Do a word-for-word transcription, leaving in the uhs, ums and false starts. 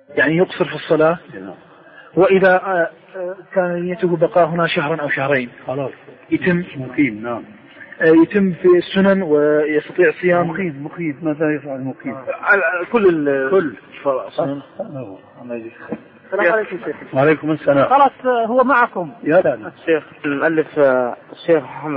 يعني يقصر في الصلاة. وإذا كان نيته بقاء هنا شهرا أو شهرين خلاص يتم مقيم. نعم يتم في السنن ويستطيع الصيام. مقيم مقيم ماذا يفعل مقيم؟ على كل كل السنن. وعليكم السلام. خلاص هو معكم يا لا الشيخ المؤلف الشيخ محمد